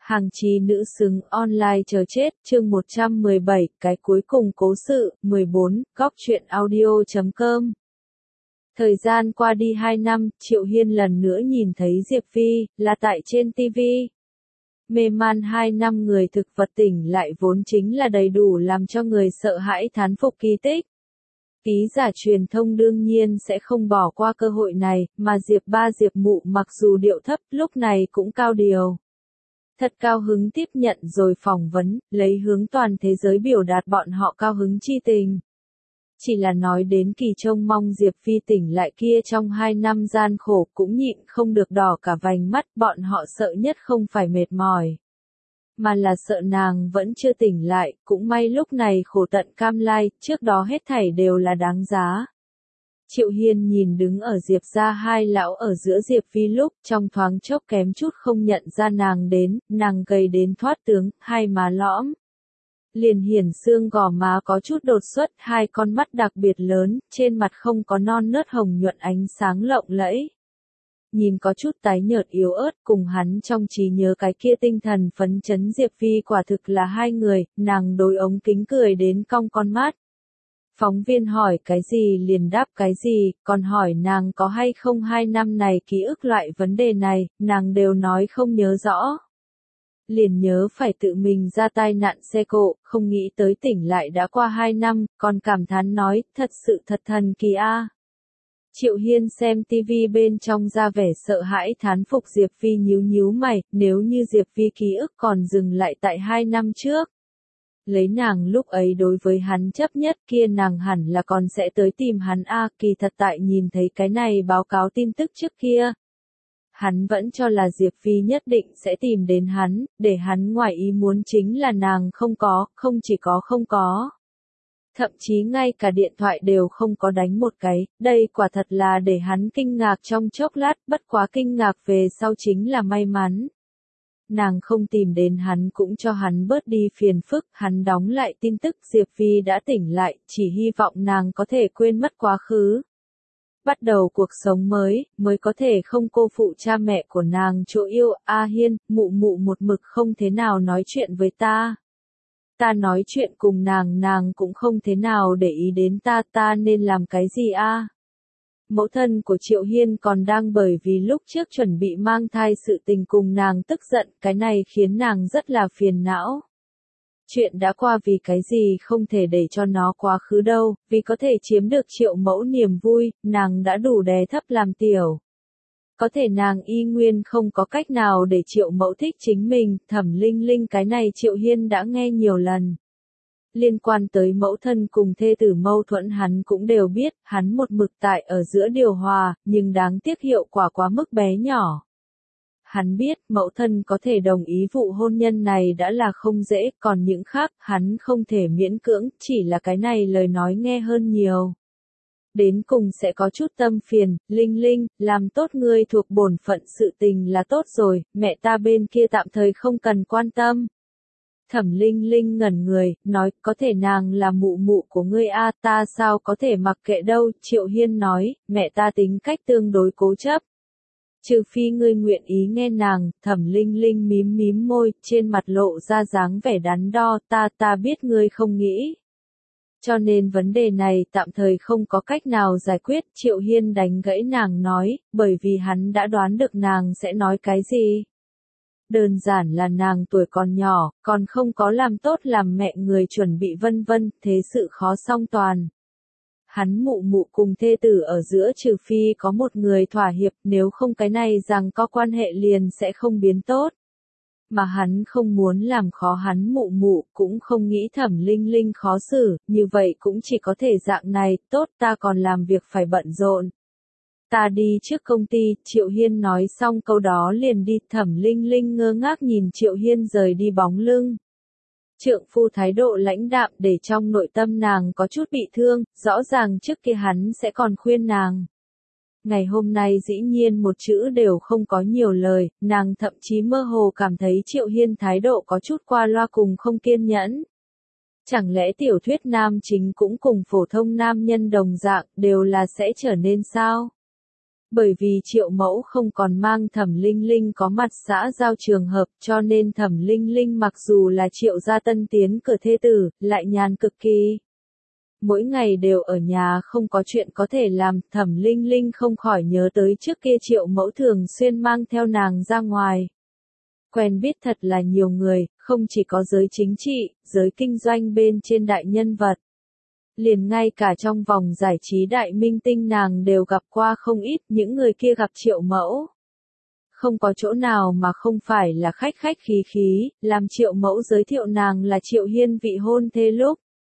Hàng chí nữ xứng online chờ chết, chương 117, cái cuối cùng cố sự, 14, góc truyện audio.com. Thời gian qua đi 2 năm, Triệu Hiên lần nữa nhìn thấy Diệp Phi, là tại trên TV. Mê man 2 năm người thực vật tỉnh lại vốn chính là đầy đủ làm cho người sợ hãi thán phục kỳ tích. Ký giả truyền thông đương nhiên sẽ không bỏ qua cơ hội này, mà Diệp ba Diệp mụ mặc dù điệu thấp lúc này cũng cao điều. Thật cao hứng tiếp nhận rồi phỏng vấn, lấy hướng toàn thế giới biểu đạt bọn họ cao hứng chi tình. Chỉ là nói đến kỳ trông mong Diệp Phi tỉnh lại kia trong 2 năm gian khổ cũng nhịn không được đỏ cả vành mắt, bọn họ sợ nhất không phải mệt mỏi, mà là sợ nàng vẫn chưa tỉnh lại, cũng may lúc này khổ tận cam lai, trước đó hết thảy đều là đáng giá. Triệu Hiên nhìn đứng ở Diệp gia hai lão ở giữa Diệp Phi lúc trong thoáng chốc kém chút không nhận ra nàng đến, nàng gầy đến thoát tướng, hai má lõm. Liền hiển xương gò má có chút đột xuất, hai con mắt đặc biệt lớn, trên mặt không có non nớt hồng nhuận ánh sáng lộng lẫy. Nhìn có chút tái nhợt yếu ớt, cùng hắn trong trí nhớ cái kia tinh thần phấn chấn Diệp Phi quả thực là hai người, nàng đối ống kính cười đến cong con mắt. Phóng viên hỏi cái gì liền đáp cái gì, còn hỏi nàng có hay không 2 năm này ký ức loại vấn đề này, nàng đều nói không nhớ rõ. Liền nhớ phải tự mình ra tai nạn xe cộ, không nghĩ tới tỉnh lại đã qua 2 năm, còn cảm thán nói, thật sự thật thần kỳ a. Triệu Hiên xem TV bên trong ra vẻ sợ hãi thán phục Diệp Phi nhíu nhíu mày, nếu như Diệp Phi ký ức còn dừng lại tại 2 năm trước. Lấy nàng lúc ấy đối với hắn chấp nhất kia nàng hẳn là còn sẽ tới tìm hắn kỳ thật tại nhìn thấy cái này báo cáo tin tức trước kia. Hắn vẫn cho là Diệp Phi nhất định sẽ tìm đến hắn, để hắn ngoài ý muốn chính là nàng không chỉ có không có. Thậm chí ngay cả điện thoại đều không có đánh một cái, đây quả thật là để hắn kinh ngạc trong chốc lát, bất quá kinh ngạc về sau chính là may mắn. Nàng không tìm đến hắn cũng cho hắn bớt đi phiền phức, hắn đóng lại tin tức Diệp Phi đã tỉnh lại, chỉ hy vọng nàng có thể quên mất quá khứ. Bắt đầu cuộc sống mới có thể không cô phụ cha mẹ của nàng chỗ yêu, Hiên, mụ mụ một mực không thế nào nói chuyện với ta. Ta nói chuyện cùng nàng cũng không thế nào để ý đến ta nên làm cái gì Mẫu thân của Triệu Hiên còn đang bởi vì lúc trước chuẩn bị mang thai sự tình cùng nàng tức giận, cái này khiến nàng rất là phiền não. Chuyện đã qua vì cái gì không thể để cho nó quá khứ đâu, vì có thể chiếm được Triệu mẫu niềm vui, nàng đã đủ đè thấp làm tiểu. Có thể nàng y nguyên không có cách nào để Triệu mẫu thích chính mình, Thẩm Linh Linh cái này Triệu Hiên đã nghe nhiều lần. Liên quan tới mẫu thân cùng thê tử mâu thuẫn hắn cũng đều biết, hắn một mực tại ở giữa điều hòa, nhưng đáng tiếc hiệu quả quá mức bé nhỏ. Hắn biết mẫu thân có thể đồng ý vụ hôn nhân này đã là không dễ, còn những khác hắn không thể miễn cưỡng, chỉ là cái này lời nói nghe hơn nhiều. Đến cùng sẽ có chút tâm phiền, Linh Linh, làm tốt ngươi thuộc bổn phận sự tình là tốt rồi, mẹ ta bên kia tạm thời không cần quan tâm. Thẩm Linh Linh ngẩn người, nói, có thể nàng là mụ mụ của ngươi ta sao có thể mặc kệ đâu, Triệu Hiên nói, mẹ ta tính cách tương đối cố chấp. Trừ phi ngươi nguyện ý nghe nàng, Thẩm Linh Linh mím môi, trên mặt lộ ra dáng vẻ đắn đo, ta biết ngươi không nghĩ. Cho nên vấn đề này tạm thời không có cách nào giải quyết, Triệu Hiên đánh gãy nàng nói, bởi vì hắn đã đoán được nàng sẽ nói cái gì. Đơn giản là nàng tuổi còn nhỏ, còn không có làm tốt làm mẹ người chuẩn bị vân vân, thế sự khó song toàn. Hắn mụ mụ cùng thê tử ở giữa trừ phi có một người thỏa hiệp, nếu không cái này rằng có quan hệ liền sẽ không biến tốt. Mà hắn không muốn làm khó hắn mụ mụ, cũng không nghĩ Thẩm Linh Linh khó xử, như vậy cũng chỉ có thể dạng này, tốt ta còn làm việc phải bận rộn. Ta đi trước công ty, Triệu Hiên nói xong câu đó liền đi, Thẩm Linh Linh ngơ ngác nhìn Triệu Hiên rời đi bóng lưng. Trượng phu thái độ lãnh đạm để trong nội tâm nàng có chút bị thương, rõ ràng trước kia hắn sẽ còn khuyên nàng. Ngày hôm nay dĩ nhiên một chữ đều không có nhiều lời, nàng thậm chí mơ hồ cảm thấy Triệu Hiên thái độ có chút qua loa cùng không kiên nhẫn. Chẳng lẽ tiểu thuyết nam chính cũng cùng phổ thông nam nhân đồng dạng, đều là sẽ trở nên sao? Bởi vì Triệu Mẫu không còn mang Thẩm Linh Linh có mặt xã giao trường hợp, cho nên Thẩm Linh Linh mặc dù là Triệu gia tân tiến cửa thê tử, lại nhàn cực kỳ. Mỗi ngày đều ở nhà không có chuyện có thể làm, Thẩm Linh Linh không khỏi nhớ tới trước kia Triệu Mẫu thường xuyên mang theo nàng ra ngoài. Quen biết thật là nhiều người, không chỉ có giới chính trị, giới kinh doanh bên trên đại nhân vật. Liền ngay cả trong vòng giải trí đại minh tinh nàng đều gặp qua không ít, những người kia gặp Triệu Mẫu. Không có chỗ nào mà không phải là khách khách khí khí, làm Triệu Mẫu giới thiệu nàng là Triệu Hiên vị hôn thê lúc.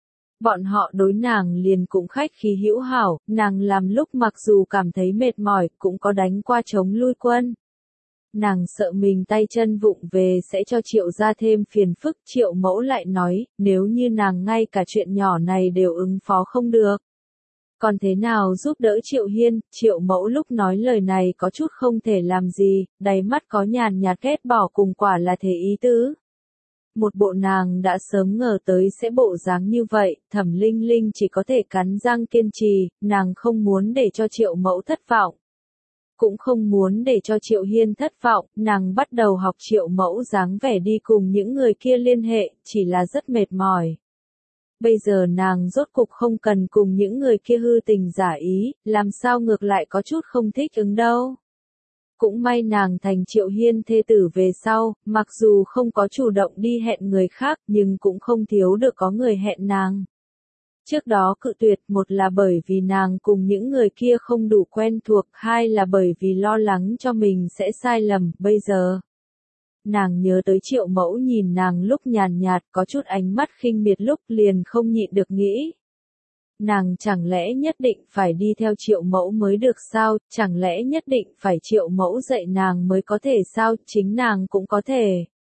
Bọn họ đối nàng liền cũng khách khí hữu hảo, nàng làm lúc mặc dù cảm thấy mệt mỏi, cũng có đánh qua chống lui quân. Nàng sợ mình tay chân vụng về sẽ cho Triệu gia thêm phiền phức, Triệu Mẫu lại nói, nếu như nàng ngay cả chuyện nhỏ này đều ứng phó không được. Còn thế nào giúp đỡ Triệu Hiên, Triệu Mẫu lúc nói lời này có chút không thể làm gì, đáy mắt có nhàn nhạt ghét bỏ cùng quả là thể ý tứ. Một bộ nàng đã sớm ngờ tới sẽ bộ dáng như vậy, Thẩm Linh Linh chỉ có thể cắn răng kiên trì, nàng không muốn để cho Triệu Mẫu thất vọng. Cũng không muốn để cho Triệu Hiên thất vọng, nàng bắt đầu học Triệu Mẫu dáng vẻ đi cùng những người kia liên hệ, chỉ là rất mệt mỏi. Bây giờ nàng rốt cục không cần cùng những người kia hư tình giả ý, làm sao ngược lại có chút không thích ứng đâu. Cũng may nàng thành Triệu Hiên thê tử về sau, mặc dù không có chủ động đi hẹn người khác, nhưng cũng không thiếu được có người hẹn nàng. Trước đó cự tuyệt, một là bởi vì nàng cùng những người kia không đủ quen thuộc, hai là bởi vì lo lắng cho mình sẽ sai lầm, bây giờ. Nàng nhớ tới Triệu Mẫu nhìn nàng lúc nhàn nhạt, có chút ánh mắt khinh miệt lúc liền không nhịn được nghĩ. Nàng chẳng lẽ nhất định phải đi theo Triệu Mẫu mới được sao, chẳng lẽ nhất định phải Triệu Mẫu dạy nàng mới có thể sao, chính nàng cũng có thể.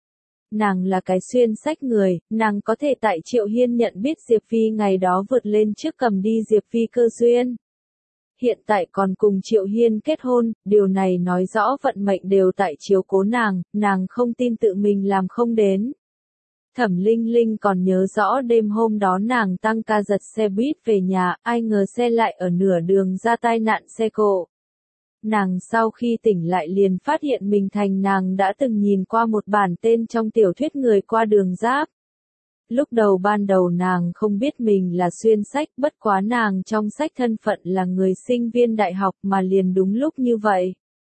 Nàng là cái xuyên sách người, nàng có thể tại Triệu Hiên nhận biết Diệp Phi ngày đó vượt lên trước cầm đi Diệp Phi cơ duyên. Hiện tại còn cùng Triệu Hiên kết hôn, điều này nói rõ vận mệnh đều tại chiếu cố nàng không tin tự mình làm không đến. Thẩm Linh Linh còn nhớ rõ đêm hôm đó nàng tăng ca giật xe buýt về nhà, ai ngờ xe lại ở nửa đường ra tai nạn xe cộ. Nàng sau khi tỉnh lại liền phát hiện mình thành nàng đã từng nhìn qua một bản tên trong tiểu thuyết người qua đường giáp. Lúc đầu ban đầu nàng không biết mình là xuyên sách, bất quá nàng trong sách thân phận là người sinh viên đại học mà liền đúng lúc như vậy.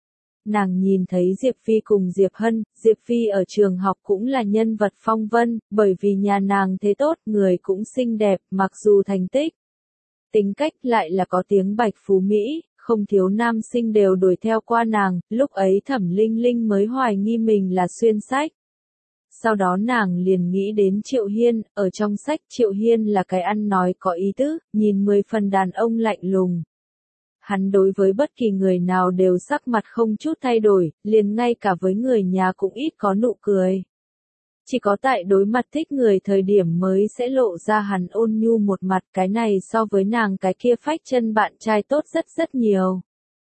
Nàng nhìn thấy Diệp Phi cùng Diệp Hân, Diệp Phi ở trường học cũng là nhân vật phong vân, bởi vì nhà nàng thế tốt, người cũng xinh đẹp, mặc dù thành tích. Tính cách lại là có tiếng bạch phú Mỹ, không thiếu nam sinh đều đuổi theo qua nàng, lúc ấy Thẩm Linh Linh mới hoài nghi mình là xuyên sách. Sau đó nàng liền nghĩ đến Triệu Hiên, ở trong sách Triệu Hiên là cái ăn nói có ý tứ, nhìn 10 phần đàn ông lạnh lùng. Hắn đối với bất kỳ người nào đều sắc mặt không chút thay đổi, liền ngay cả với người nhà cũng ít có nụ cười. Chỉ có tại đối mặt thích người thời điểm mới sẽ lộ ra hắn ôn nhu một mặt, cái này so với nàng cái kia phách chân bạn trai tốt rất rất nhiều.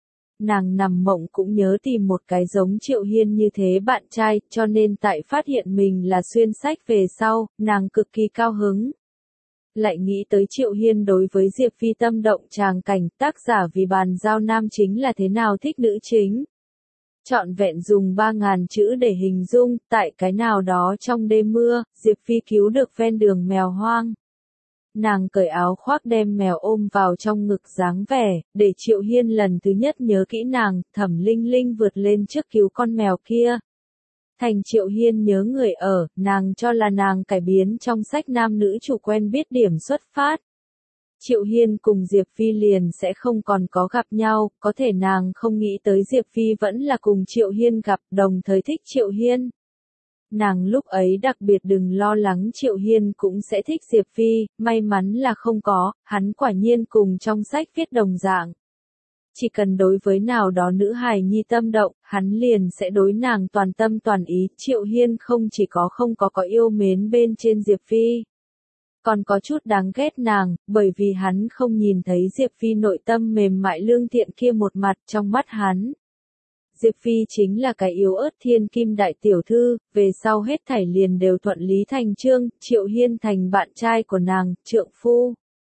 Nàng nằm mộng cũng nhớ tìm một cái giống Triệu Hiên như thế bạn trai, cho nên tại phát hiện mình là xuyên sách về sau, nàng cực kỳ cao hứng. Lại nghĩ tới Triệu Hiên đối với Diệp Phi tâm động tràng cảnh, tác giả vì bàn giao nam chính là thế nào thích nữ chính. Trọn vẹn dùng 3.000 chữ để hình dung, tại cái nào đó trong đêm mưa, Diệp Phi cứu được ven đường mèo hoang. Nàng cởi áo khoác đem mèo ôm vào trong ngực dáng vẻ, để Triệu Hiên lần thứ nhất nhớ kỹ nàng, Thẩm Linh Linh vượt lên trước cứu con mèo kia. Thành Triệu Hiên nhớ người ở, nàng cho là nàng cải biến trong sách nam nữ chủ quen biết điểm xuất phát. Triệu Hiên cùng Diệp Phi liền sẽ không còn có gặp nhau, có thể nàng không nghĩ tới Diệp Phi vẫn là cùng Triệu Hiên gặp, đồng thời thích Triệu Hiên. Nàng lúc ấy đặc biệt đừng lo lắng Triệu Hiên cũng sẽ thích Diệp Phi, may mắn là không có, hắn quả nhiên cùng trong sách viết đồng dạng. Chỉ cần đối với nào đó nữ hài nhi tâm động, hắn liền sẽ đối nàng toàn tâm toàn ý, Triệu Hiên không chỉ không có yêu mến bên trên Diệp Phi. Còn có chút đáng ghét nàng, bởi vì hắn không nhìn thấy Diệp Phi nội tâm mềm mại lương thiện kia một mặt trong mắt hắn. Diệp Phi chính là cái yếu ớt thiên kim đại tiểu thư, về sau hết thảy liền đều thuận lý thành chương, Triệu Hiên thành bạn trai của nàng, trượng phu.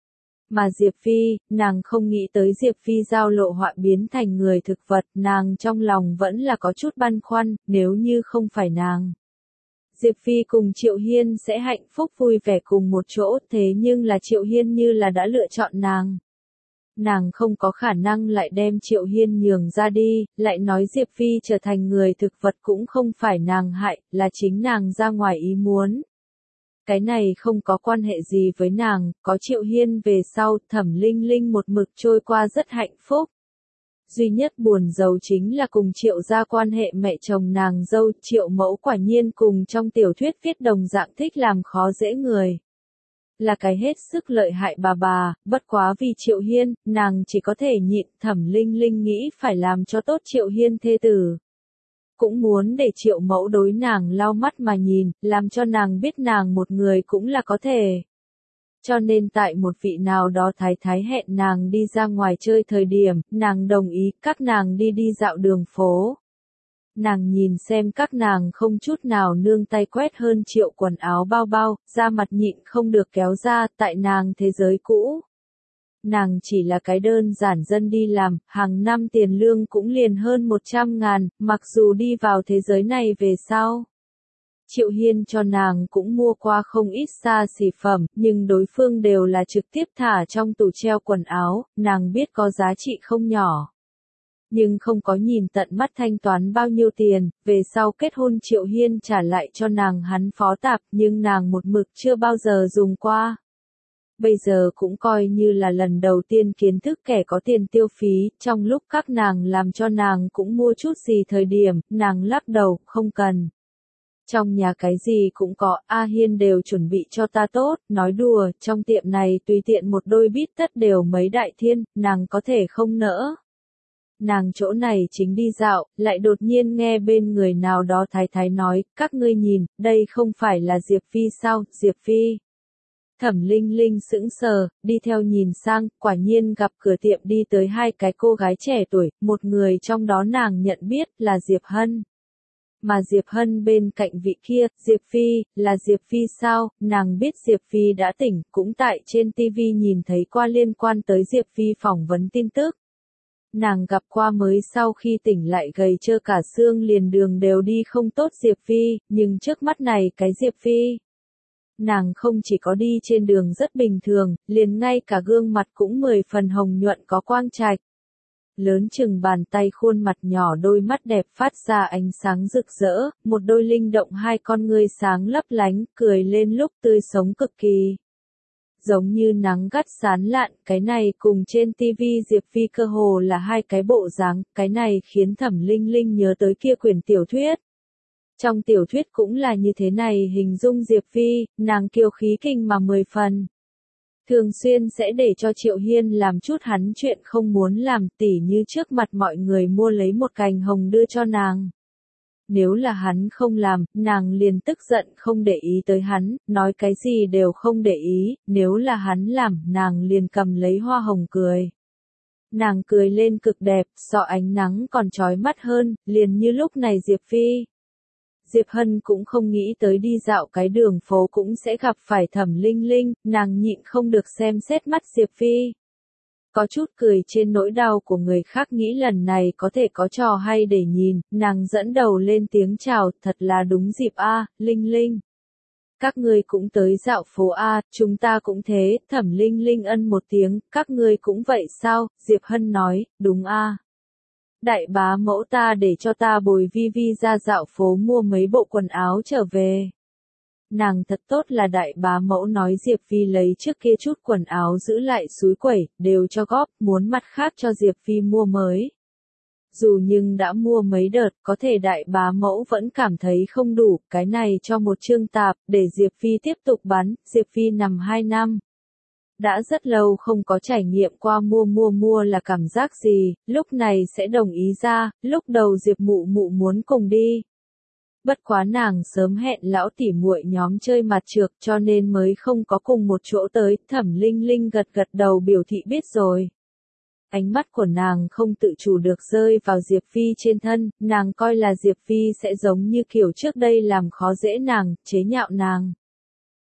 Mà Diệp Phi, nàng không nghĩ tới Diệp Phi giao lộ họa biến thành người thực vật, nàng trong lòng vẫn là có chút băn khoăn, nếu như không phải nàng. Diệp Phi cùng Triệu Hiên sẽ hạnh phúc vui vẻ cùng một chỗ, thế nhưng là Triệu Hiên như là đã lựa chọn nàng. Nàng không có khả năng lại đem Triệu Hiên nhường ra đi, lại nói Diệp Phi trở thành người thực vật cũng không phải nàng hại, là chính nàng ra ngoài ý muốn. Cái này không có quan hệ gì với nàng, có Triệu Hiên về sau, Thẩm Linh Linh một mực trôi qua rất hạnh phúc. Duy nhất buồn giàu chính là cùng Triệu gia quan hệ mẹ chồng nàng dâu, Triệu mẫu quả nhiên cùng trong tiểu thuyết viết đồng dạng thích làm khó dễ người. Là cái hết sức lợi hại bà, bất quá vì Triệu Hiên, nàng chỉ có thể nhịn. Thẩm Linh Linh nghĩ phải làm cho tốt Triệu Hiên thê tử. Cũng muốn để Triệu mẫu đối nàng lau mắt mà nhìn, làm cho nàng biết nàng một người cũng là có thể. Cho nên tại một vị nào đó thái thái hẹn nàng đi ra ngoài chơi thời điểm, nàng đồng ý các nàng đi dạo đường phố. Nàng nhìn xem các nàng không chút nào nương tay quét hơn triệu quần áo bao, da mặt nhịn không được kéo ra, tại nàng thế giới cũ. Nàng chỉ là cái đơn giản dân đi làm, hàng năm tiền lương cũng liền hơn 100.000, mặc dù đi vào thế giới này về sau. Triệu Hiên cho nàng cũng mua qua không ít xa xỉ phẩm, nhưng đối phương đều là trực tiếp thả trong tủ treo quần áo, nàng biết có giá trị không nhỏ. Nhưng không có nhìn tận mắt thanh toán bao nhiêu tiền, về sau kết hôn Triệu Hiên trả lại cho nàng hắn phó tạp, nhưng nàng một mực chưa bao giờ dùng qua. Bây giờ cũng coi như là lần đầu tiên kiến thức kẻ có tiền tiêu phí, trong lúc các nàng làm cho nàng cũng mua chút gì thời điểm, nàng lắc đầu, không cần. Trong nhà cái gì cũng có, A Hiên đều chuẩn bị cho ta tốt, nói đùa, trong tiệm này tùy tiện một đôi bít tất đều mấy đại thiên, nàng có thể không nỡ. Nàng chỗ này chính đi dạo, lại đột nhiên nghe bên người nào đó thái thái nói, các ngươi nhìn, đây không phải là Diệp Phi sao, Diệp Phi. Thẩm Linh Linh sững sờ, đi theo nhìn sang, quả nhiên gặp cửa tiệm đi tới hai cái cô gái trẻ tuổi, một người trong đó nàng nhận biết là Diệp Hân. Mà Diệp Hân bên cạnh vị kia, Diệp Phi, là Diệp Phi sao, nàng biết Diệp Phi đã tỉnh, cũng tại trên TV nhìn thấy qua liên quan tới Diệp Phi phỏng vấn tin tức. Nàng gặp qua mới sau khi tỉnh lại gầy trơ cả xương liền đường đều đi không tốt Diệp Phi, nhưng trước mắt này cái Diệp Phi. Nàng không chỉ có đi trên đường rất bình thường, liền ngay cả gương mặt cũng 10 phần hồng nhuận có quang trạch. Lớn chừng bàn tay khuôn mặt nhỏ đôi mắt đẹp phát ra ánh sáng rực rỡ, một đôi linh động hai con ngươi sáng lấp lánh, cười lên lúc tươi sống cực kỳ. Giống như nắng gắt sáng lạn, cái này cùng trên TV Diệp Phi cơ hồ là hai cái bộ dáng, cái này khiến Thẩm Linh Linh nhớ tới kia quyển tiểu thuyết. Trong tiểu thuyết cũng là như thế này hình dung Diệp Phi, nàng kiêu khí kinh mà 10 phần. Thường xuyên sẽ để cho Triệu Hiên làm chút hắn chuyện không muốn làm, tỉ như trước mặt mọi người mua lấy một cành hồng đưa cho nàng. Nếu là hắn không làm, nàng liền tức giận không để ý tới hắn, nói cái gì đều không để ý, nếu là hắn làm, nàng liền cầm lấy hoa hồng cười. Nàng cười lên cực đẹp, so ánh nắng còn chói mắt hơn, liền như lúc này Diệp Phi. Diệp Hân cũng không nghĩ tới đi dạo cái đường phố cũng sẽ gặp phải Thẩm Linh Linh, nàng nhịn không được xem xét mắt Diệp Phi. Có chút cười trên nỗi đau của người khác nghĩ lần này có thể có trò hay để nhìn, nàng dẫn đầu lên tiếng chào, thật là đúng dịp a, Linh Linh. Các ngươi cũng tới dạo phố a, chúng ta cũng thế, Thẩm Linh Linh ân một tiếng, các ngươi cũng vậy sao, Diệp Hân nói, đúng a. Đại bá mẫu ta để cho ta bồi Vi Vi ra dạo phố mua mấy bộ quần áo trở về. Nàng thật tốt là đại bá mẫu nói Diệp Phi lấy trước kia chút quần áo giữ lại xúi quẩy, đều cho góp, muốn mặt khác cho Diệp Phi mua mới. Dù nhưng đã mua mấy đợt, có thể đại bá mẫu vẫn cảm thấy không đủ, cái này cho một chương tạp, để Diệp Phi tiếp tục bán, Diệp Phi nằm 2 năm. Đã rất lâu không có trải nghiệm qua mua là cảm giác gì, lúc này sẽ đồng ý ra, lúc đầu Diệp mụ mụ muốn cùng đi. Bất quá nàng sớm hẹn lão tỉ muội nhóm chơi mặt trược cho nên mới không có cùng một chỗ tới, Thẩm Linh Linh gật gật đầu biểu thị biết rồi. Ánh mắt của nàng không tự chủ được rơi vào Diệp Phi trên thân, nàng coi là Diệp Phi sẽ giống như kiểu trước đây làm khó dễ nàng, chế nhạo nàng.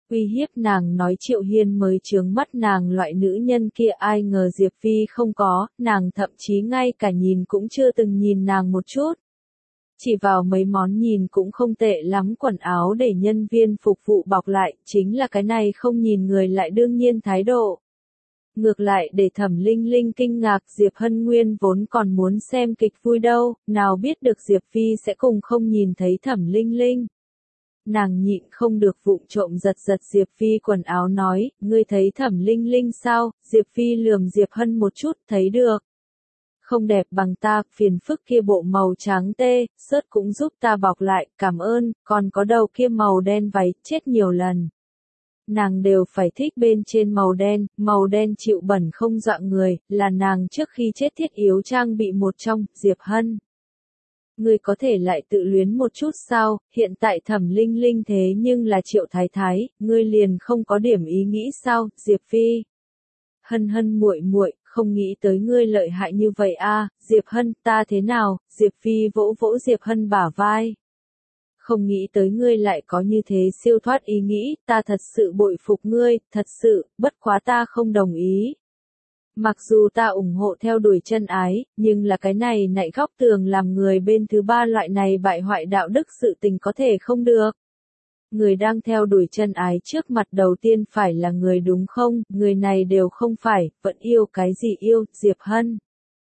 uy hiếp nàng nói Triệu Hiên mới chướng mắt nàng loại nữ nhân kia, ai ngờ Diệp Phi không có, nàng thậm chí ngay cả nhìn cũng chưa từng nhìn nàng một chút. Chỉ vào mấy món nhìn cũng không tệ lắm quần áo để nhân viên phục vụ bọc lại, chính là cái này không nhìn người lại đương nhiên thái độ. Ngược lại để Thẩm Linh Linh kinh ngạc, Diệp Hân nguyên vốn còn muốn xem kịch vui đâu, nào biết được Diệp Phi sẽ cùng không nhìn thấy Thẩm Linh Linh. Nàng nhịn không được vụng trộm giật giật Diệp Phi quần áo nói, ngươi thấy Thẩm Linh Linh sao? Diệp Phi lườm Diệp Hân một chút, thấy được. Không đẹp bằng ta, phiền phức kia bộ màu trắng tê, sớt cũng giúp ta bọc lại, cảm ơn, còn có đầu kia màu đen váy, chết nhiều lần. Nàng đều phải thích bên trên màu đen chịu bẩn không dọa người, là nàng trước khi chết thiết yếu trang bị một trong, Diệp Hân. Ngươi có thể lại tự luyến một chút sao, hiện tại Thẩm Linh Linh thế nhưng là Triệu Thái Thái, ngươi liền không có điểm ý nghĩ sao, Diệp Phi. Hân Hân muội muội, không nghĩ tới ngươi lợi hại như vậy a, Diệp Hân, ta thế nào? Diệp Phi vỗ vỗ Diệp Hân bả vai. Không nghĩ tới ngươi lại có như thế siêu thoát ý nghĩ, ta thật sự bội phục ngươi, thật sự, bất quá ta không đồng ý. Mặc dù ta ủng hộ theo đuổi chân ái, nhưng là cái này nạy góc tường làm người bên thứ ba loại này bại hoại đạo đức sự tình có thể không được. Người đang theo đuổi chân ái trước mặt đầu tiên phải là người đúng không, người này đều không phải, vẫn yêu cái gì yêu, Diệp Hân.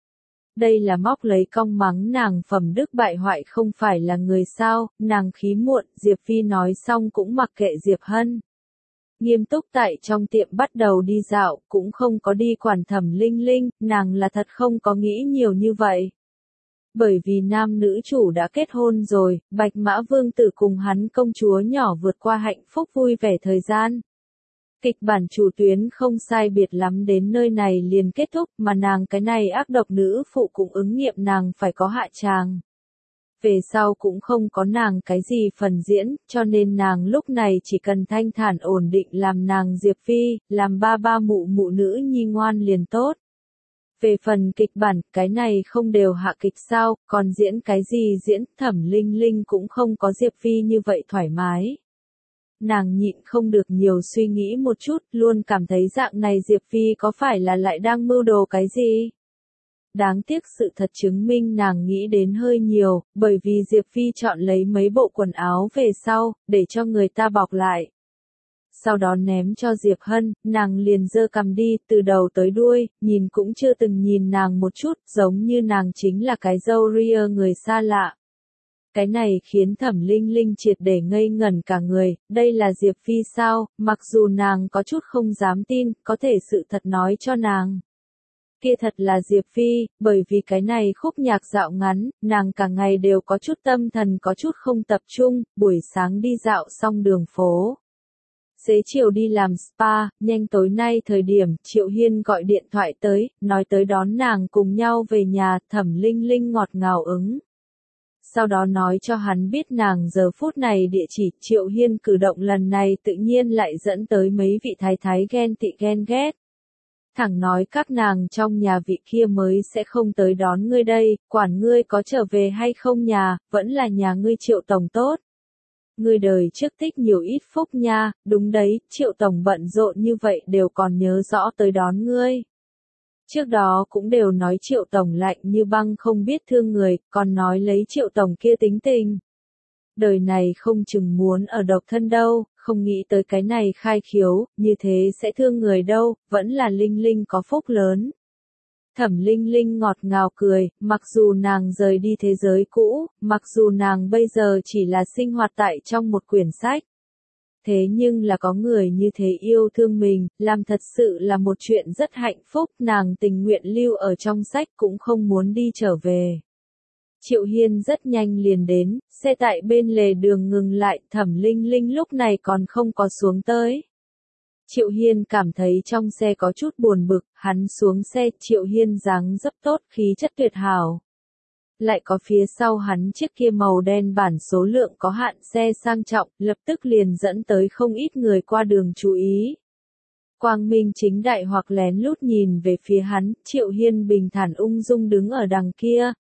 Đây là móc lấy cong mắng nàng phẩm đức bại hoại không phải là người sao, nàng khí muộn, Diệp Phi nói xong cũng mặc kệ Diệp Hân. Nghiêm túc tại trong tiệm bắt đầu đi dạo, cũng không có đi quản Thẩm Linh Linh, nàng là thật không có nghĩ nhiều như vậy. Bởi vì nam nữ chủ đã kết hôn rồi, Bạch Mã Vương tử cùng hắn công chúa nhỏ vượt qua hạnh phúc vui vẻ thời gian. Kịch bản chủ tuyến không sai biệt lắm đến nơi này liền kết thúc, mà nàng cái này ác độc nữ phụ cũng ứng nghiệm nàng phải có hạ tràng. Về sau cũng không có nàng cái gì phần diễn, cho nên nàng lúc này chỉ cần thanh thản ổn định làm nàng Diệp Phi, làm ba ba mụ mụ nữ nhi ngoan liền tốt. Về phần kịch bản, cái này không đều hạ kịch sao, còn diễn cái gì diễn, Thẩm Linh Linh cũng không có Diệp Phi như vậy thoải mái. Nàng nhịn không được nhiều suy nghĩ một chút, luôn cảm thấy dạng này Diệp Phi có phải là lại đang mưu đồ cái gì? Đáng tiếc sự thật chứng minh nàng nghĩ đến hơi nhiều, bởi vì Diệp Phi chọn lấy mấy bộ quần áo về sau, để cho người ta bọc lại. Sau đó ném cho Diệp Hân, nàng liền giơ cầm đi, từ đầu tới đuôi, nhìn cũng chưa từng nhìn nàng một chút, giống như nàng chính là cái dâu ria người xa lạ. Cái này khiến Thẩm Linh Linh triệt để ngây ngẩn cả người, đây là Diệp Phi sao, mặc dù nàng có chút không dám tin, có thể sự thật nói cho nàng. Kia thật là Diệp Phi, bởi vì cái này khúc nhạc dạo ngắn, nàng cả ngày đều có chút tâm thần có chút không tập trung, buổi sáng đi dạo xong đường phố. Xế chiều đi làm spa, nhanh tối nay thời điểm, Triệu Hiên gọi điện thoại tới, nói tới đón nàng cùng nhau về nhà, Thẩm Linh Linh ngọt ngào ứng. Sau đó nói cho hắn biết nàng giờ phút này địa chỉ, Triệu Hiên cử động lần này tự nhiên lại dẫn tới mấy vị thái thái ghen tị ghen ghét. Thẳng nói các nàng trong nhà vị kia mới sẽ không tới đón ngươi đây, quản ngươi có trở về hay không nhà, vẫn là nhà ngươi Triệu tổng tốt. Ngươi đời trước tích nhiều ít phúc nha, đúng đấy, Triệu tổng bận rộn như vậy đều còn nhớ rõ tới đón ngươi. Trước đó cũng đều nói Triệu tổng lạnh như băng không biết thương người, còn nói lấy Triệu tổng kia tính tình. Đời này không chừng muốn ở độc thân đâu, không nghĩ tới cái này khai khiếu, như thế sẽ thương người đâu, vẫn là Linh Linh có phúc lớn. Thẩm Linh Linh ngọt ngào cười, mặc dù nàng rời đi thế giới cũ, mặc dù nàng bây giờ chỉ là sinh hoạt tại trong một quyển sách. Thế nhưng là có người như thế yêu thương mình, làm thật sự là một chuyện rất hạnh phúc, nàng tình nguyện lưu ở trong sách cũng không muốn đi trở về. Triệu Hiên rất nhanh liền đến, xe tại bên lề đường ngừng lại, Thẩm Linh Linh lúc này còn không có xuống tới. Triệu Hiên cảm thấy trong xe có chút buồn bực, hắn xuống xe, Triệu Hiên dáng dấp tốt, khí chất tuyệt hảo. Lại có phía sau hắn chiếc kia màu đen bản số lượng có hạn xe sang trọng, lập tức liền dẫn tới không ít người qua đường chú ý. Quang minh chính đại hoặc lén lút nhìn về phía hắn, Triệu Hiên bình thản ung dung đứng ở đằng kia.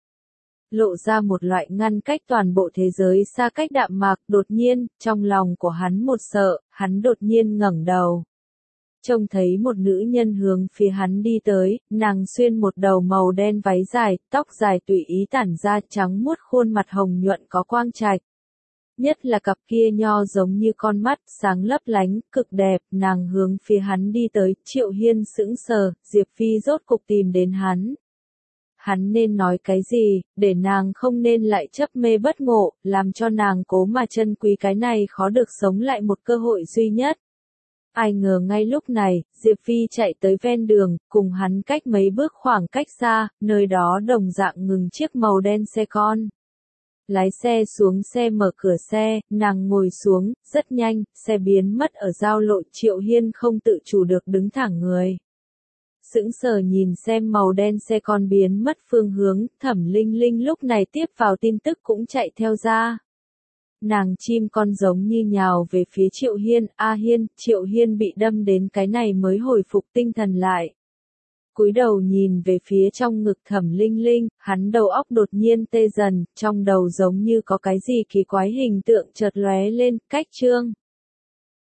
Lộ ra một loại ngăn cách toàn bộ thế giới xa cách đạm mạc, đột nhiên, trong lòng của hắn một sợ, hắn đột nhiên ngẩng đầu. Trông thấy một nữ nhân hướng phía hắn đi tới, nàng xuyên một đầu màu đen váy dài, tóc dài tùy ý tản ra trắng muốt, khuôn mặt hồng nhuận có quang trạch. Nhất là cặp kia nho giống như con mắt, sáng lấp lánh, cực đẹp, nàng hướng phía hắn đi tới, Triệu Hiên sững sờ, Diệp Phi rốt cục tìm đến hắn. Hắn nên nói cái gì, để nàng không nên lại chấp mê bất ngộ, làm cho nàng cố mà trân quý cái này khó được sống lại một cơ hội duy nhất. Ai ngờ ngay lúc này, Diệp Phi chạy tới ven đường, cùng hắn cách mấy bước khoảng cách xa, nơi đó đồng dạng ngừng chiếc màu đen xe con. Lái xe xuống xe, mở cửa xe, nàng ngồi xuống, rất nhanh, xe biến mất ở giao lộ. Triệu Hiên không tự chủ được đứng thẳng người. Sững sờ nhìn xem màu đen xe con biến mất phương hướng, Thẩm Linh Linh lúc này tiếp vào tin tức cũng chạy theo ra. Nàng chim con giống như nhào về phía Triệu Hiên, "A Hiên." Triệu Hiên bị đâm đến cái này mới hồi phục tinh thần lại. Cúi đầu nhìn về phía trong ngực Thẩm Linh Linh, hắn đầu óc đột nhiên tê dần, trong đầu giống như có cái gì kỳ quái hình tượng chợt lóe lên, cách chương.